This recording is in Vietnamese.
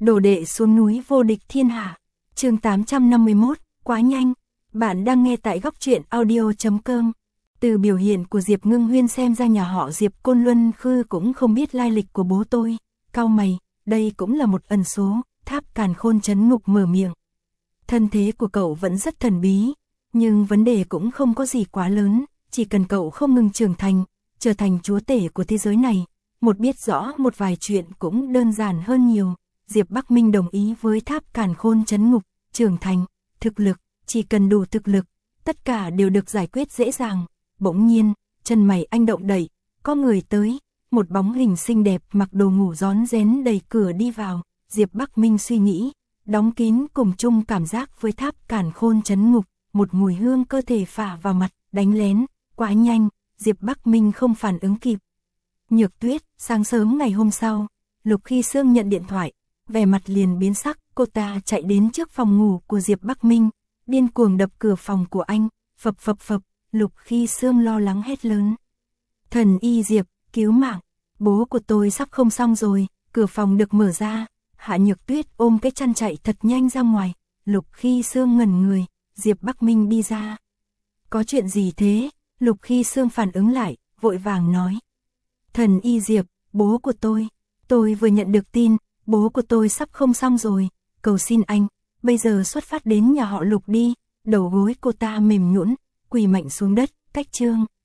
Đồ đệ xuống núi vô địch thiên hạ. Chương 851, quá nhanh. Bạn đang nghe tại góc truyện audio.com. Từ biểu hiện của Diệp Ngưng Huyên xem ra nhà họ Diệp Côn Luân Khư cũng không biết lai lịch của bố tôi. Cau mày, đây cũng là một ẩn số. Tháp Càn Khôn trấn ngục mở miệng. Thân thế của cậu vẫn rất thần bí, nhưng vấn đề cũng không có gì quá lớn, chỉ cần cậu không ngừng trưởng thành, trở thành chúa tể của thế giới này, một biết rõ một vài chuyện cũng đơn giản hơn nhiều. Diệp Bắc Minh đồng ý với Tháp Càn Khôn trấn ngục, trưởng thành, thực lực, chỉ cần đủ thực lực, tất cả đều được giải quyết dễ dàng. Bỗng nhiên, chân mày anh động đẩy, có người tới, một bóng hình xinh đẹp mặc đồ ngủ rón rén đẩy cửa đi vào. Diệp Bắc Minh suy nghĩ, đóng kín cùng chung cảm giác với Tháp Càn Khôn trấn ngục, một mùi hương cơ thể phả vào mặt, đánh lén, quá nhanh, Diệp Bắc Minh không phản ứng kịp. Nhược Tuyết, sáng sớm ngày hôm sau, Lục Khi Sương nhận điện thoại, vẻ mặt liền biến sắc, cô ta chạy đến trước phòng ngủ của Diệp Bắc Minh, điên cuồng đập cửa phòng của anh, phập phập phập, Lục Khi Sương lo lắng hét lớn. Thần y Diệp, cứu mạng, bố của tôi sắp không xong rồi, cửa phòng được mở ra, Hạ Nhược Tuyết ôm cái chăn chạy thật nhanh ra ngoài, Lục Khi Sương ngẩn người, Diệp Bắc Minh đi ra. Có chuyện gì thế? Lục Khi Sương phản ứng lại, vội vàng nói. Thần y Diệp, bố của tôi vừa nhận được tin, bố của tôi sắp không xong rồi, cầu xin anh, bây giờ xuất phát đến nhà họ Lục đi. Đầu gối cô ta mềm nhũn, quỳ mạnh xuống đất, cách Trương